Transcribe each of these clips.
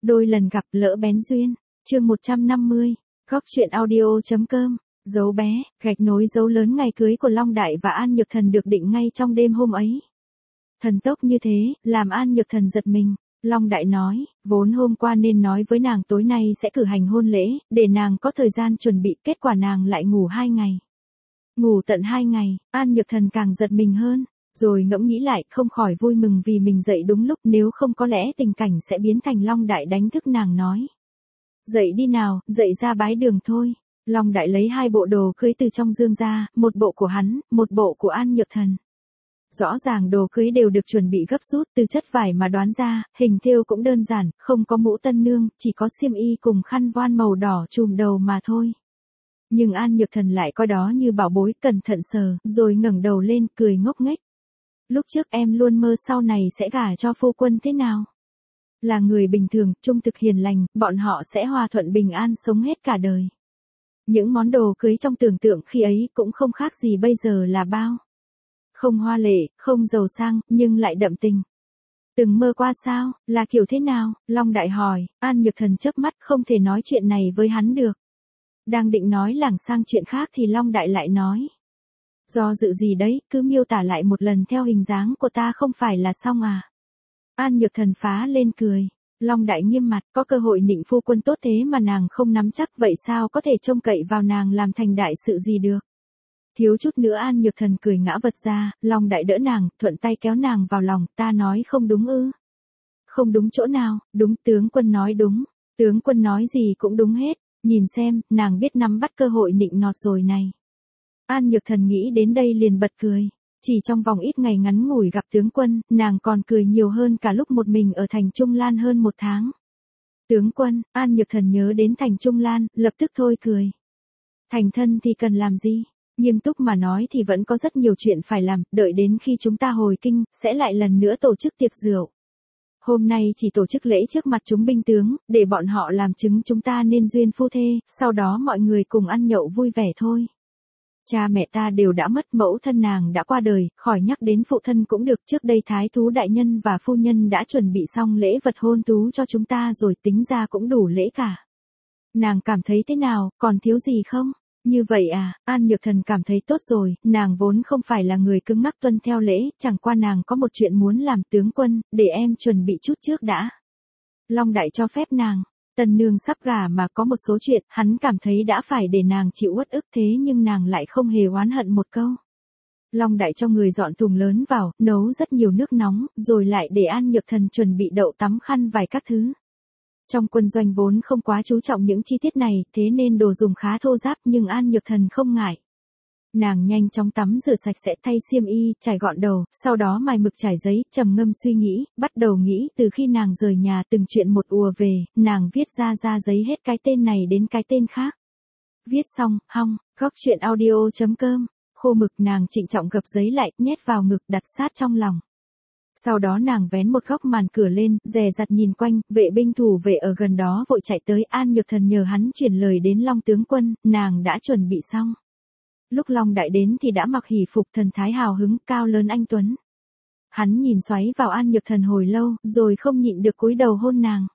Đôi lần gặp lỡ bén duyên. Chương 150. Góc truyện audio.com. Dấu bé, gạch nối dấu lớn ngày cưới của Long Đại và An Nhược Thần được định ngay trong đêm hôm ấy. Thần tốc như thế, làm An Nhược Thần giật mình. Long Đại nói, vốn hôm qua nên nói với nàng tối nay sẽ cử hành hôn lễ, để nàng có thời gian chuẩn bị, kết quả nàng lại ngủ 2 ngày. Ngủ tận 2 ngày, An Nhược Thần càng giật mình hơn. Rồi ngẫm nghĩ lại, không khỏi vui mừng vì mình dậy đúng lúc, nếu không có lẽ tình cảnh sẽ biến thành Long Đại đánh thức nàng nói. Dậy đi nào, dậy ra bái đường thôi. Long Đại lấy 2 bộ đồ cưới từ trong dương ra, một bộ của hắn, một bộ của An Nhược Thần. Rõ ràng đồ cưới đều được chuẩn bị gấp rút, từ chất vải mà đoán ra, hình thêu cũng đơn giản, không có mũ tân nương, chỉ có xiêm y cùng khăn voan màu đỏ trùm đầu mà thôi. Nhưng An Nhược Thần lại coi đó như bảo bối, cẩn thận sờ, rồi ngẩng đầu lên, cười ngốc nghếch. Lúc trước em luôn mơ sau này sẽ gả cho phu quân thế nào? Là người bình thường, trung thực hiền lành, bọn họ sẽ hòa thuận bình an sống hết cả đời. Những món đồ cưới trong tưởng tượng khi ấy cũng không khác gì bây giờ là bao. Không hoa lệ, không giàu sang, nhưng lại đậm tình. Từng mơ qua sao, là kiểu thế nào? Long Đại hỏi. An Nhược Thần chớp mắt, không thể nói chuyện này với hắn được. Đang định nói lảng sang chuyện khác thì Long Đại lại nói. Do dự gì đấy, cứ miêu tả lại một lần theo hình dáng của ta không phải là xong à? An Nhược Thần phá lên cười. Long Đại nghiêm mặt, có cơ hội nịnh phu quân tốt thế mà nàng không nắm chắc, vậy sao có thể trông cậy vào nàng làm thành đại sự gì được? Thiếu chút nữa An Nhược Thần cười ngã vật ra, Long Đại đỡ nàng, thuận tay kéo nàng vào lòng, ta nói không đúng ư? Không đúng chỗ nào? Đúng, tướng quân nói đúng. Tướng quân nói gì cũng đúng hết, nhìn xem, nàng biết nắm bắt cơ hội nịnh nọt rồi này. An Nhược Thần nghĩ đến đây liền bật cười. Chỉ trong vòng ít ngày ngắn ngủi gặp tướng quân, nàng còn cười nhiều hơn cả lúc một mình ở thành Trung Lan hơn 1 tháng. Tướng quân, An Nhược Thần nhớ đến thành Trung Lan, lập tức thôi cười. Thành thân thì cần làm gì? Nghiêm túc mà nói thì vẫn có rất nhiều chuyện phải làm, đợi đến khi chúng ta hồi kinh, sẽ lại lần nữa tổ chức tiệc rượu. Hôm nay chỉ tổ chức lễ trước mặt chúng binh tướng, để bọn họ làm chứng chúng ta nên duyên phu thê, sau đó mọi người cùng ăn nhậu vui vẻ thôi. Cha mẹ ta đều đã mất, mẫu thân nàng đã qua đời, khỏi nhắc đến phụ thân cũng được, trước đây thái thú đại nhân và phu nhân đã chuẩn bị xong lễ vật hôn thú cho chúng ta rồi, tính ra cũng đủ lễ cả. Nàng cảm thấy thế nào, còn thiếu gì không? Như vậy à? An Nhược Thần cảm thấy tốt rồi, nàng vốn không phải là người cứng nhắc tuân theo lễ, chẳng qua nàng có một chuyện muốn làm. Tướng quân, để em chuẩn bị chút trước đã. Long Đại cho phép nàng. Tân nương sắp gả mà có một số chuyện, hắn cảm thấy đã phải để nàng chịu uất ức, thế nhưng nàng lại không hề oán hận một câu. Long Đại cho người dọn thùng lớn vào, nấu rất nhiều nước nóng, rồi lại để An Nhược Thần chuẩn bị đậu tắm, khăn vài các thứ. Trong quân doanh vốn không quá chú trọng những chi tiết này, thế nên đồ dùng khá thô ráp, nhưng An Nhược Thần không ngại. Nàng nhanh chóng tắm rửa sạch sẽ, thay xiêm y, chải gọn đầu, sau đó mài mực trải giấy, trầm ngâm suy nghĩ, bắt đầu nghĩ từ khi nàng rời nhà từng chuyện một ùa về, nàng viết ra giấy hết cái tên này đến cái tên khác. Viết xong, hong, góc truyện audio.com, khô mực, nàng trịnh trọng gập giấy lại, nhét vào ngực, đặt sát trong lòng. Sau đó nàng vén một góc màn cửa lên, dè dặt nhìn quanh, vệ binh thủ vệ ở gần đó vội chạy tới. An Nhược Thần nhờ hắn chuyển lời đến Long tướng quân, nàng đã chuẩn bị xong. Lúc Long Đại đến thì đã mặc hỷ phục, thần thái hào hứng, cao lớn anh tuấn. Hắn nhìn xoáy vào An Nhược Thần hồi lâu, rồi không nhịn được cúi đầu hôn nàng.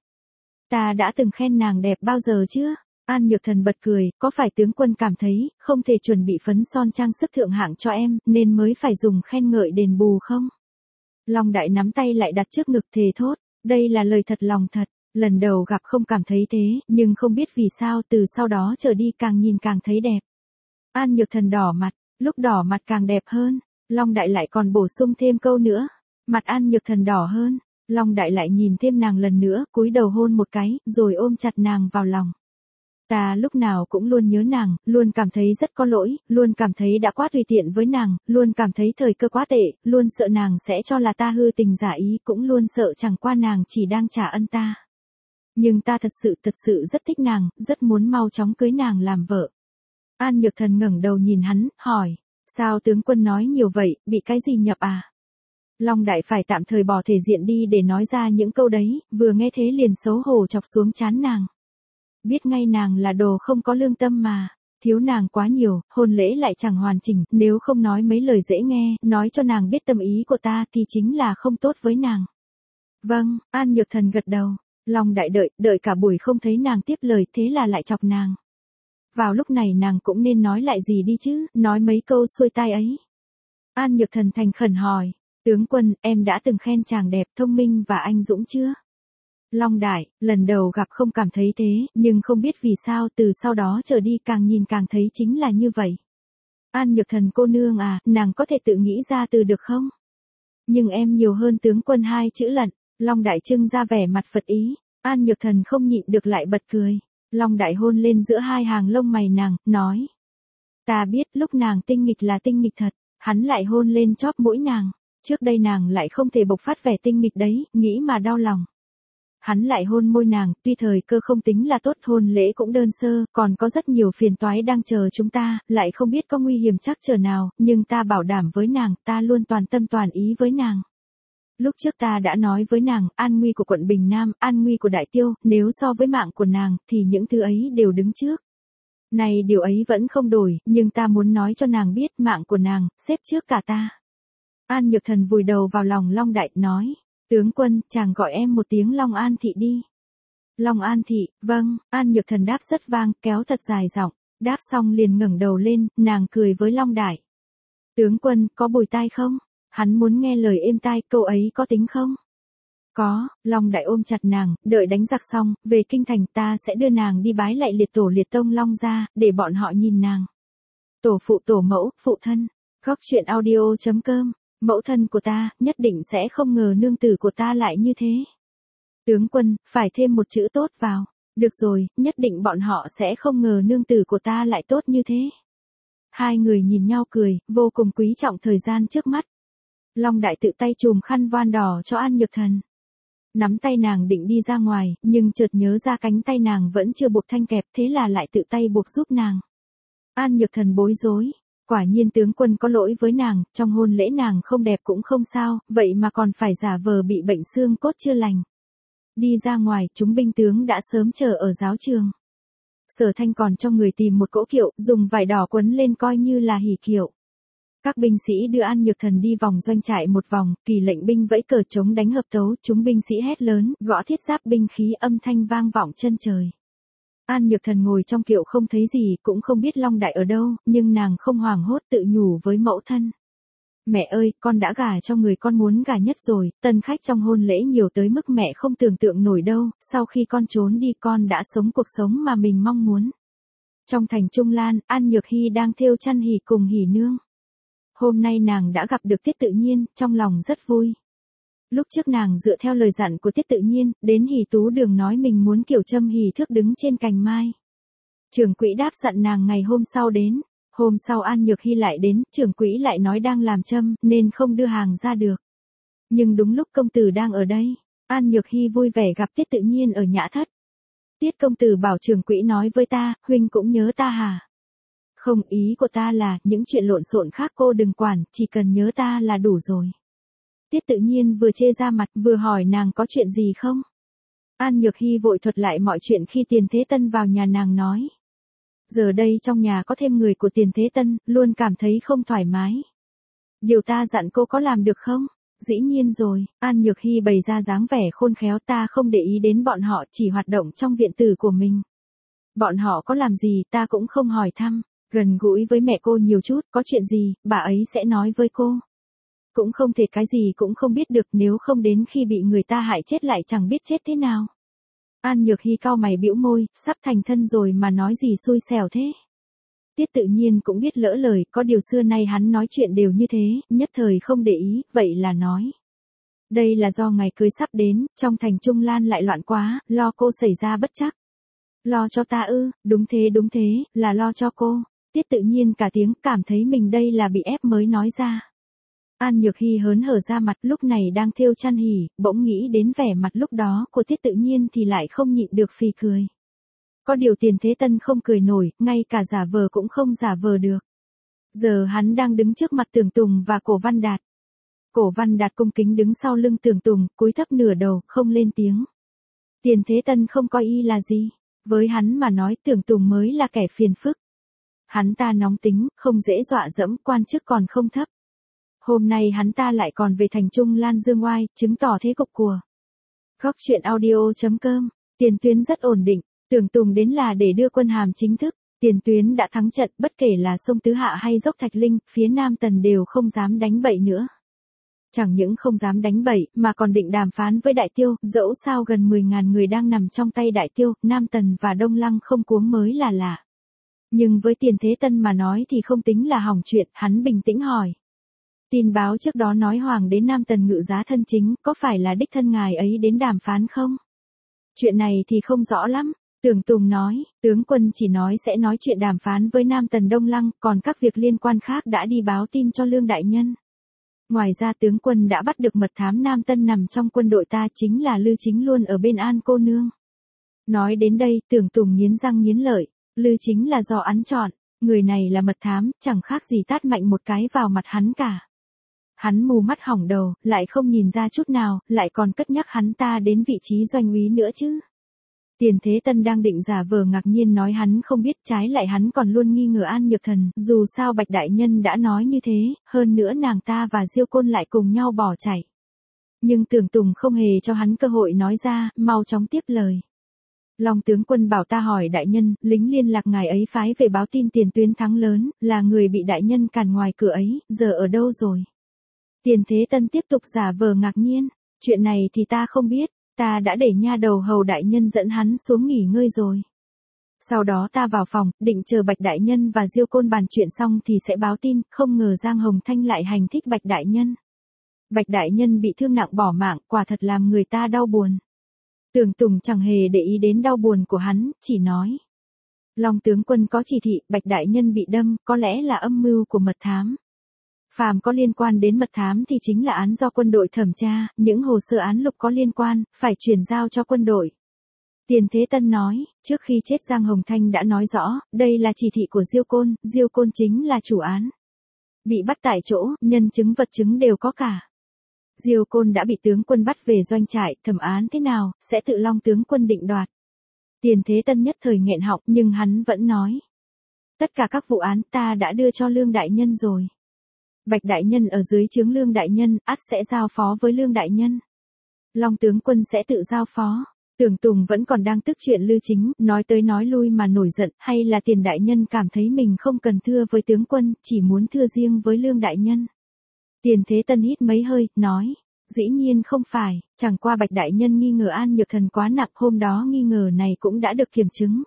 Ta đã từng khen nàng đẹp bao giờ chưa? An Nhược Thần bật cười, có phải tướng quân cảm thấy không thể chuẩn bị phấn son trang sức thượng hạng cho em, nên mới phải dùng khen ngợi đền bù không? Long Đại nắm tay lại đặt trước ngực, thề thốt, đây là lời thật lòng thật. Lần đầu gặp không cảm thấy thế, nhưng không biết vì sao từ sau đó trở đi càng nhìn càng thấy đẹp. An Nhược Thần đỏ mặt, lúc đỏ mặt càng đẹp hơn. Long Đại lại còn bổ sung thêm câu nữa. Mặt An Nhược Thần đỏ hơn. Long Đại lại nhìn thêm nàng lần nữa, cúi đầu hôn một cái, rồi ôm chặt nàng vào lòng. Ta lúc nào cũng luôn nhớ nàng, luôn cảm thấy rất có lỗi, luôn cảm thấy đã quá tùy tiện với nàng, luôn cảm thấy thời cơ quá tệ, luôn sợ nàng sẽ cho là ta hư tình giả ý, cũng luôn sợ chẳng qua nàng chỉ đang trả ân ta. Nhưng ta thật sự rất thích nàng, rất muốn mau chóng cưới nàng làm vợ. An Nhược Thần ngẩng đầu nhìn hắn, hỏi, sao tướng quân nói nhiều vậy, bị cái gì nhập à? Long Đại phải tạm thời bỏ thể diện đi để nói ra những câu đấy, vừa nghe thế liền xấu hổ chọc xuống trán nàng. Biết ngay nàng là đồ không có lương tâm mà, thiếu nàng quá nhiều, hôn lễ lại chẳng hoàn chỉnh, nếu không nói mấy lời dễ nghe, nói cho nàng biết tâm ý của ta thì chính là không tốt với nàng. Vâng, An Nhược Thần gật đầu. Long Đại đợi cả buổi không thấy nàng tiếp lời, thế là lại chọc nàng. Vào lúc này nàng cũng nên nói lại gì đi chứ, nói mấy câu xuôi tai ấy. An Nhược Thần thành khẩn hỏi, tướng quân, em đã từng khen chàng đẹp, thông minh và anh dũng chưa? Long Đại, lần đầu gặp không cảm thấy thế, nhưng không biết vì sao từ sau đó trở đi càng nhìn càng thấy chính là như vậy. An Nhược Thần cô nương à, nàng có thể tự nghĩ ra từ được không? Nhưng em nhiều hơn tướng quân 2 chữ lận. Long Đại trưng ra vẻ mặt Phật ý, An Nhược Thần không nhịn được lại bật cười. Long Đại hôn lên giữa 2 hàng lông mày nàng, nói. Ta biết lúc nàng tinh nghịch là tinh nghịch thật, hắn lại hôn lên chóp mũi nàng. Trước đây nàng lại không thể bộc phát vẻ tinh nghịch đấy, nghĩ mà đau lòng. Hắn lại hôn môi nàng, tuy thời cơ không tính là tốt, hôn lễ cũng đơn sơ, còn có rất nhiều phiền toái đang chờ chúng ta, lại không biết có nguy hiểm chắc chờ nào, nhưng ta bảo đảm với nàng, ta luôn toàn tâm toàn ý với nàng. Lúc trước ta đã nói với nàng, an nguy của quận Bình Nam, an nguy của Đại Tiêu, nếu so với mạng của nàng, thì những thứ ấy đều đứng trước. Này điều ấy vẫn không đổi, nhưng ta muốn nói cho nàng biết mạng của nàng, xếp trước cả ta. An Nhược Thần vùi đầu vào lòng Long Đại, nói. Tướng quân, chàng gọi em một tiếng Long An Thị đi. Long An Thị, vâng, An Nhược Thần đáp rất vang, kéo thật dài giọng, đáp xong liền ngẩng đầu lên, nàng cười với Long Đại. Tướng quân, có bồi tai không? Hắn muốn nghe lời êm tai, câu ấy có tính không? Có, Long Đại ôm chặt nàng, đợi đánh giặc xong, về kinh thành ta sẽ đưa nàng đi bái lại liệt tổ liệt tông Long gia, để bọn họ nhìn nàng. Tổ phụ tổ mẫu, phụ thân. Góc truyện audio.com. Mẫu thân của ta, nhất định sẽ không ngờ nương tử của ta lại như thế. Tướng quân, phải thêm một chữ tốt vào. Được rồi, nhất định bọn họ sẽ không ngờ nương tử của ta lại tốt như thế. Hai người nhìn nhau cười, vô cùng quý trọng thời gian trước mắt. Long Đại tự tay chùm khăn voan đỏ cho An Nhược Thần. Nắm tay nàng định đi ra ngoài, nhưng chợt nhớ ra cánh tay nàng vẫn chưa buộc thanh kẹp, thế là lại tự tay buộc giúp nàng. An Nhược Thần bối rối. Quả nhiên tướng quân có lỗi với nàng, trong hôn lễ nàng không đẹp cũng không sao, vậy mà còn phải giả vờ bị bệnh xương cốt chưa lành. Đi ra ngoài, chúng binh tướng đã sớm chờ ở giáo trường. Sở Thanh còn cho người tìm một cỗ kiệu, dùng vải đỏ quấn lên coi như là hỉ kiệu. Các binh sĩ đưa An Nhược Thần đi vòng doanh trại một vòng, kỳ lệnh binh vẫy cờ trống đánh hợp tấu, chúng binh sĩ hét lớn, gõ thiết giáp binh khí, âm thanh vang vọng chân trời. An Nhược Thần ngồi trong kiệu không thấy gì, cũng không biết Long Đại ở đâu, nhưng nàng không hoảng hốt tự nhủ với mẫu thân. Mẹ ơi, con đã gả cho người con muốn gả nhất rồi, tân khách trong hôn lễ nhiều tới mức mẹ không tưởng tượng nổi đâu, sau khi con trốn đi con đã sống cuộc sống mà mình mong muốn. Trong thành Trung Lan, An Nhược Hy đang thêu chăn hỉ cùng Hỉ Nương. Hôm nay nàng đã gặp được Tiết Tự Nhiên, trong lòng rất vui. Lúc trước nàng dựa theo lời dặn của Tiết Tự Nhiên, đến Hỉ Tú Đường nói mình muốn kiểu châm hỉ thước đứng trên cành mai. Trưởng quỹ đáp dặn nàng ngày hôm sau đến. Hôm sau An Nhược Hy lại đến, trưởng quỹ lại nói đang làm châm, nên không đưa hàng ra được. Nhưng đúng lúc công tử đang ở đây, An Nhược Hy vui vẻ gặp Tiết Tự Nhiên ở nhã thất. Tiết công tử bảo trưởng quỹ nói với ta, huynh cũng nhớ ta hả? Không, ý của ta là, những chuyện lộn xộn khác cô đừng quản, chỉ cần nhớ ta là đủ rồi. Tiết Tự Nhiên vừa chê ra mặt, vừa hỏi nàng có chuyện gì không? An Nhược Hy vội thuật lại mọi chuyện khi Tiền Thế Tân vào nhà nàng nói. Giờ đây trong nhà có thêm người của Tiền Thế Tân, luôn cảm thấy không thoải mái. Điều ta dặn cô có làm được không? Dĩ nhiên rồi, An Nhược Hy bày ra dáng vẻ khôn khéo, ta không để ý đến bọn họ, chỉ hoạt động trong viện tử của mình. Bọn họ có làm gì ta cũng không hỏi thăm, gần gũi với mẹ cô nhiều chút, có chuyện gì, bà ấy sẽ nói với cô. Cũng không thể cái gì cũng không biết được, nếu không đến khi bị người ta hại chết lại chẳng biết chết thế nào. An Nhược Hy cau mày bĩu môi, sắp thành thân rồi mà nói gì xui xẻo thế. Tiết Tự Nhiên cũng biết lỡ lời, có điều xưa nay hắn nói chuyện đều như thế, nhất thời không để ý, vậy là nói. Đây là do ngày cưới sắp đến, trong thành Trung Lan lại loạn quá, lo cô xảy ra bất trắc. Lo cho ta ư, đúng thế, là lo cho cô. Tiết Tự Nhiên cả tiếng, cảm thấy mình đây là bị ép mới nói ra. An Nhược Hy hớn hở ra mặt, lúc này đang thêu chăn hỉ, bỗng nghĩ đến vẻ mặt lúc đó của Tiết Tự Nhiên thì lại không nhịn được phì cười. Có điều Tiền Thế Tân không cười nổi, ngay cả giả vờ cũng không giả vờ được. Giờ hắn đang đứng trước mặt Tưởng Tùng và Cổ Văn Đạt. Cổ Văn Đạt cung kính đứng sau lưng Tưởng Tùng, cúi thấp nửa đầu, không lên tiếng. Tiền Thế Tân không coi y là gì. Với hắn mà nói Tưởng Tùng mới là kẻ phiền phức. Hắn ta nóng tính, không dễ dọa dẫm, quan chức còn không thấp. Hôm nay hắn ta lại còn về thành Trung Lan dương oai, chứng tỏ thế cục của Góc truyện audio.com, tiền tuyến rất ổn định, Tưởng Tùng đến là để đưa quân hàm chính thức, tiền tuyến đã thắng trận, bất kể là sông Tứ Hạ hay dốc Thạch Linh, phía Nam Tần đều không dám đánh bậy nữa. Chẳng những không dám đánh bậy, mà còn định đàm phán với Đại Tiêu, dẫu sao gần 10.000 người đang nằm trong tay Đại Tiêu, Nam Tần và Đông Lăng không cuống mới là lạ. Nhưng với Tiền Thế Tân mà nói thì không tính là hỏng chuyện, hắn bình tĩnh hỏi. Tin báo trước đó nói Hoàng đế Nam Tần ngự giá thân chính, có phải là đích thân ngài ấy đến đàm phán không? Chuyện này thì không rõ lắm. Tưởng Tùng nói, tướng quân chỉ nói sẽ nói chuyện đàm phán với Nam Tần Đông Lăng, còn các việc liên quan khác đã đi báo tin cho Lương Đại Nhân. Ngoài ra tướng quân đã bắt được mật thám Nam Tân nằm trong quân đội ta, chính là Lư Chính luôn ở bên An cô nương. Nói đến đây, Tưởng Tùng nghiến răng nghiến lợi, Lư Chính là do án chọn, người này là mật thám, chẳng khác gì tát mạnh một cái vào mặt hắn cả. Hắn mù mắt hỏng đầu, lại không nhìn ra chút nào, lại còn cất nhắc hắn ta đến vị trí doanh úy nữa chứ. Tiền Thế Tân đang định giả vờ ngạc nhiên nói hắn không biết, trái lại hắn còn luôn nghi ngờ An Nhược Thần, dù sao Bạch Đại Nhân đã nói như thế, hơn nữa nàng ta và Diêu Côn lại cùng nhau bỏ chạy. Nhưng Tưởng Tùng không hề cho hắn cơ hội nói ra, mau chóng tiếp lời. Long tướng quân bảo ta hỏi Đại Nhân, lính liên lạc ngài ấy phái về báo tin tiền tuyến thắng lớn, là người bị Đại Nhân cản ngoài cửa ấy, giờ ở đâu rồi? Tiền Thế Tân tiếp tục giả vờ ngạc nhiên, chuyện này thì ta không biết. Ta đã để nha đầu hầu Đại Nhân dẫn hắn xuống nghỉ ngơi rồi. Sau đó ta vào phòng, định chờ Bạch Đại Nhân và Diêu Côn bàn chuyện xong thì sẽ báo tin, không ngờ Giang Hồng Thanh lại hành thích Bạch Đại Nhân. Bạch Đại Nhân bị thương nặng bỏ mạng, quả thật làm người ta đau buồn. Tưởng Tùng chẳng hề để ý đến đau buồn của hắn, chỉ nói. Long tướng quân có chỉ thị, Bạch Đại Nhân bị đâm, có lẽ là âm mưu của mật thám. Phàm có liên quan đến mật thám thì chính là án do quân đội thẩm tra, những hồ sơ án lục có liên quan, phải chuyển giao cho quân đội. Tiền Thế Tân nói, trước khi chết Giang Hồng Thanh đã nói rõ, đây là chỉ thị của Diêu Côn chính là chủ án. Bị bắt tại chỗ, nhân chứng vật chứng đều có cả. Diêu Côn đã bị tướng quân bắt về doanh trại, thẩm án thế nào, sẽ tự Long tướng quân định đoạt. Tiền Thế Tân nhất thời nghẹn họng, nhưng hắn vẫn nói. Tất cả các vụ án ta đã đưa cho Lương Đại Nhân rồi. Bạch Đại Nhân ở dưới trướng Lương Đại Nhân, ắt sẽ giao phó với Lương Đại Nhân. Long tướng quân sẽ tự giao phó. Tưởng Tùng vẫn còn đang tức chuyện Lư Chính, nói tới nói lui mà nổi giận, hay là Tiền Đại Nhân cảm thấy mình không cần thưa với tướng quân, chỉ muốn thưa riêng với Lương Đại Nhân. Tiền Thế Tân hít mấy hơi, nói, dĩ nhiên không phải, chẳng qua Bạch Đại Nhân nghi ngờ An Nhược Thần quá nặng, hôm đó nghi ngờ này cũng đã được kiểm chứng.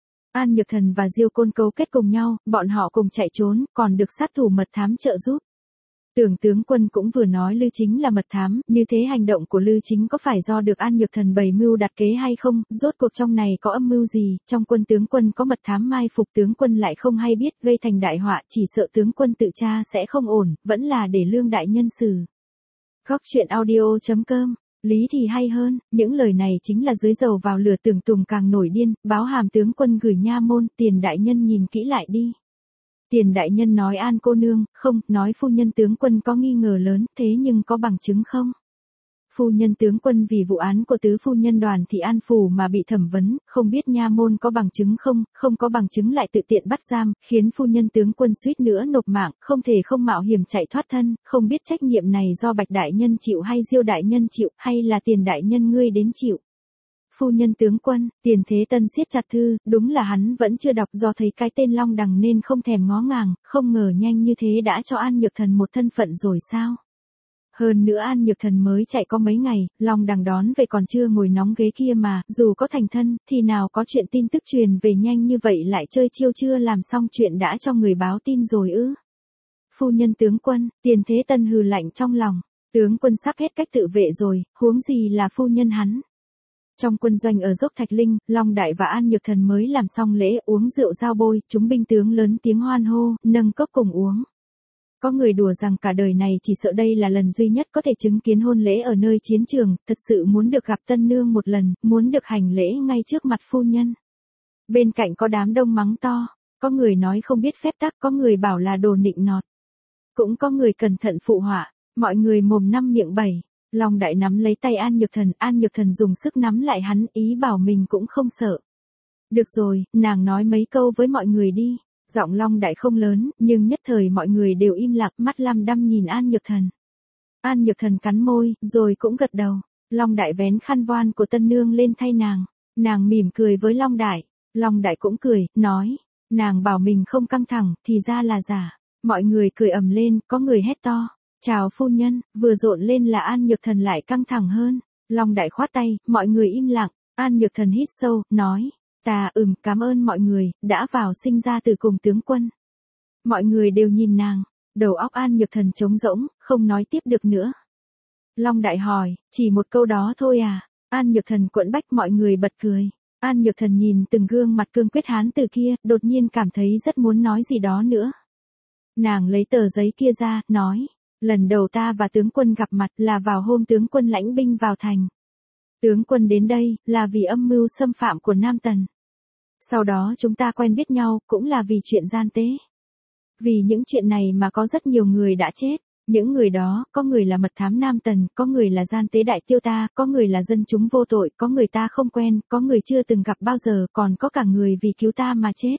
An Nhược Thần và Diêu Côn cấu kết cùng nhau, bọn họ cùng chạy trốn, còn được sát thủ mật thám trợ giúp. Tưởng tướng quân cũng vừa nói Lư Chính là mật thám, như thế hành động của Lư Chính có phải do được An Nhược Thần bày mưu đặt kế hay không, rốt cuộc trong này có âm mưu gì, trong quân tướng quân có mật thám mai phục tướng quân lại không hay biết, gây thành đại họa, chỉ sợ tướng quân tự tra sẽ không ổn, vẫn là để Lương Đại Nhân xử. Góc truyện audio.com, lý thì hay hơn, những lời này chính là dưới dầu vào lửa. Tưởng Tùng càng nổi điên, báo hàm tướng quân gửi nha môn, Tiền Đại Nhân nhìn kỹ lại đi. Tiền Đại Nhân nói An cô nương, không, nói phu nhân tướng quân có nghi ngờ lớn, thế nhưng có bằng chứng không? Phu nhân tướng quân vì vụ án của tứ phu nhân Đoàn Thị An Phủ mà bị thẩm vấn, không biết nha môn có bằng chứng không, không có bằng chứng lại tự tiện bắt giam, khiến phu nhân tướng quân suýt nữa nộp mạng, không thể không mạo hiểm chạy thoát thân, không biết trách nhiệm này do Bạch Đại Nhân chịu hay Diêu Đại Nhân chịu, hay là Tiền Đại Nhân ngươi đến chịu. Phu nhân tướng quân, Tiền Thế Tân siết chặt thư, đúng là hắn vẫn chưa đọc, do thấy cái tên Long Đằng nên không thèm ngó ngàng, không ngờ nhanh như thế đã cho An Nhược Thần một thân phận rồi sao? Hơn nữa An Nhược Thần mới chạy có mấy ngày, Long Đằng đón về còn chưa ngồi nóng ghế kia mà, dù có thành thân, thì nào có chuyện tin tức truyền về nhanh như vậy, lại chơi chiêu chưa làm xong chuyện đã cho người báo tin rồi ư? Phu nhân tướng quân, Tiền Thế Tân hừ lạnh trong lòng, tướng quân sắp hết cách tự vệ rồi, huống gì là phu nhân hắn. Trong quân doanh ở dốc Thạch Linh, Long Đại và An Nhược Thần mới làm xong lễ uống rượu giao bôi, chúng binh tướng lớn tiếng hoan hô, nâng cốc cùng uống. Có người đùa rằng cả đời này chỉ sợ đây là lần duy nhất có thể chứng kiến hôn lễ ở nơi chiến trường, thật sự muốn được gặp tân nương một lần, muốn được hành lễ ngay trước mặt phu nhân. Bên cạnh có đám đông mắng to, có người nói không biết phép tắc, có người bảo là đồ nịnh nọt. Cũng có người cẩn thận phụ họa, mọi người mồm năm miệng bảy. Long Đại nắm lấy tay An Nhược Thần dùng sức nắm lại hắn, ý bảo mình cũng không sợ. Được rồi, nàng nói mấy câu với mọi người đi. Giọng Long Đại không lớn, nhưng nhất thời mọi người đều im lặng, mắt lăm đăm nhìn An Nhược Thần. An Nhược Thần cắn môi, rồi cũng gật đầu. Long Đại vén khăn voan của tân nương lên thay nàng mỉm cười với Long Đại. Long Đại cũng cười, nói, nàng bảo mình không căng thẳng, thì ra là giả. Mọi người cười ầm lên, có người hét to, chào phu nhân, vừa rộn lên là An Nhược Thần lại căng thẳng hơn. Long Đại khoát tay, mọi người im lặng. An Nhược Thần hít sâu, nói, cảm ơn mọi người, đã vào sinh ra từ cùng tướng quân. Mọi người đều nhìn nàng, đầu óc An Nhược Thần trống rỗng, không nói tiếp được nữa. Long Đại hỏi, chỉ một câu đó thôi à? An Nhược Thần quẫn bách, mọi người bật cười. An Nhược Thần nhìn từng gương mặt cương quyết hán từ kia, đột nhiên cảm thấy rất muốn nói gì đó nữa. Nàng lấy tờ giấy kia ra, nói, lần đầu ta và tướng quân gặp mặt là vào hôm tướng quân lãnh binh vào thành. Tướng quân đến đây, là vì âm mưu xâm phạm của Nam Tần. Sau đó chúng ta quen biết nhau, cũng là vì chuyện gian tế. Vì những chuyện này mà có rất nhiều người đã chết. Những người đó, có người là mật thám Nam Tần, có người là gian tế đại tiêu ta, có người là dân chúng vô tội, có người ta không quen, có người chưa từng gặp bao giờ, còn có cả người vì cứu ta mà chết.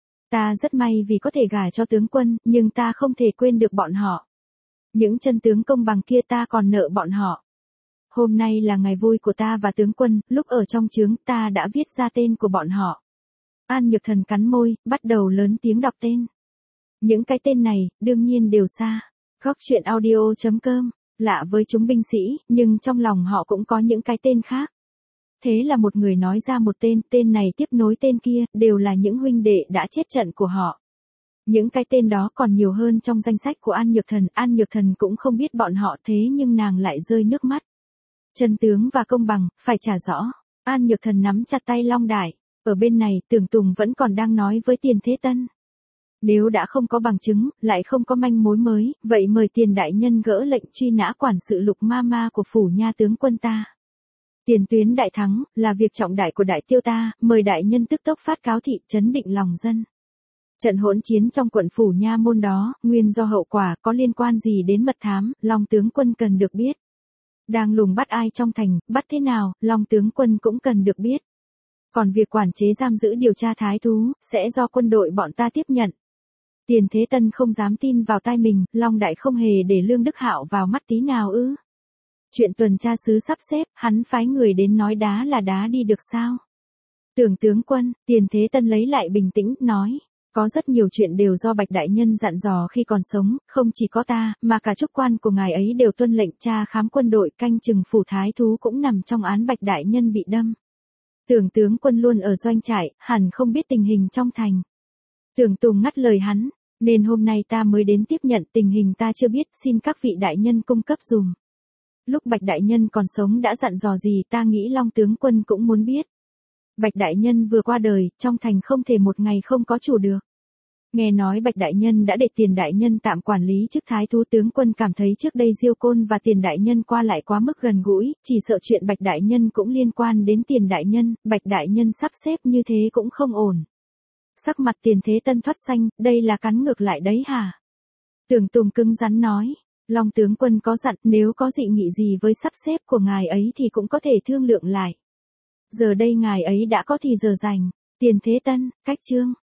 Ta rất may vì có thể gả cho tướng quân, nhưng ta không thể quên được bọn họ. Những chân tướng công bằng kia ta còn nợ bọn họ. Hôm nay là ngày vui của ta và tướng quân, lúc ở trong trướng ta đã viết ra tên của bọn họ. An Nhược Thần cắn môi, bắt đầu lớn tiếng đọc tên. Những cái tên này, đương nhiên đều xa. Góc truyện audio.com, lạ với chúng binh sĩ, nhưng trong lòng họ cũng có những cái tên khác. Thế là một người nói ra một tên này tiếp nối tên kia, đều là những huynh đệ đã chết trận của họ. Những cái tên đó còn nhiều hơn trong danh sách của An Nhược Thần cũng không biết bọn họ, thế nhưng nàng lại rơi nước mắt. Chân tướng và công bằng, phải trả rõ. An Nhược Thần nắm chặt tay Long Đại, ở bên này Tưởng Tùng vẫn còn đang nói với Tiền Thế Tân. Nếu đã không có bằng chứng, lại không có manh mối mới, vậy mời Tiền đại nhân gỡ lệnh truy nã quản sự Lục Ma của phủ nha tướng quân ta. Tiền tuyến đại thắng, là việc trọng đại của đại tiêu ta, mời đại nhân tức tốc phát cáo thị, trấn định lòng dân. Trận hỗn chiến trong quận phủ nha môn đó, nguyên do hậu quả, có liên quan gì đến mật thám, Long tướng quân cần được biết. Đang lùng bắt ai trong thành, bắt thế nào, Long tướng quân cũng cần được biết. Còn việc quản chế giam giữ điều tra thái thú, sẽ do quân đội bọn ta tiếp nhận. Tiền Thế Tân không dám tin vào tai mình, Long Đại không hề để Lương Đức Hạo vào mắt tí nào ư? Chuyện tuần tra sứ sắp xếp, hắn phái người đến nói đá là đá đi được sao? Tưởng tướng quân, Tiền Thế Tân lấy lại bình tĩnh, nói, có rất nhiều chuyện đều do Bạch đại nhân dặn dò khi còn sống, không chỉ có ta, mà cả trúc quan của ngài ấy đều tuân lệnh, tra khám quân đội, canh chừng phủ thái thú cũng nằm trong án Bạch đại nhân bị đâm. Tưởng tướng quân luôn ở doanh trại, hẳn không biết tình hình trong thành. Tưởng Tùng ngắt lời hắn, nên hôm nay ta mới đến tiếp nhận, tình hình ta chưa biết, xin các vị đại nhân cung cấp dùm. Lúc Bạch đại nhân còn sống đã dặn dò gì, ta nghĩ Long tướng quân cũng muốn biết. Bạch đại nhân vừa qua đời, trong thành không thể một ngày không có chủ được. Nghe nói Bạch đại nhân đã để Tiền đại nhân tạm quản lý chức thái thú, tướng quân cảm thấy trước đây Diêu Côn và Tiền đại nhân qua lại quá mức gần gũi, chỉ sợ chuyện Bạch đại nhân cũng liên quan đến Tiền đại nhân, Bạch đại nhân sắp xếp như thế cũng không ổn. Sắc mặt Tiền Thế Tân thoát xanh, đây là cắn ngược lại đấy hả? Tưởng Tùng cứng rắn nói, Long tướng quân có dặn, nếu có dị nghị gì với sắp xếp của ngài ấy thì cũng có thể thương lượng lại. Giờ đây ngài ấy đã có thì giờ rảnh. Tiền Thế Tân, cách chương.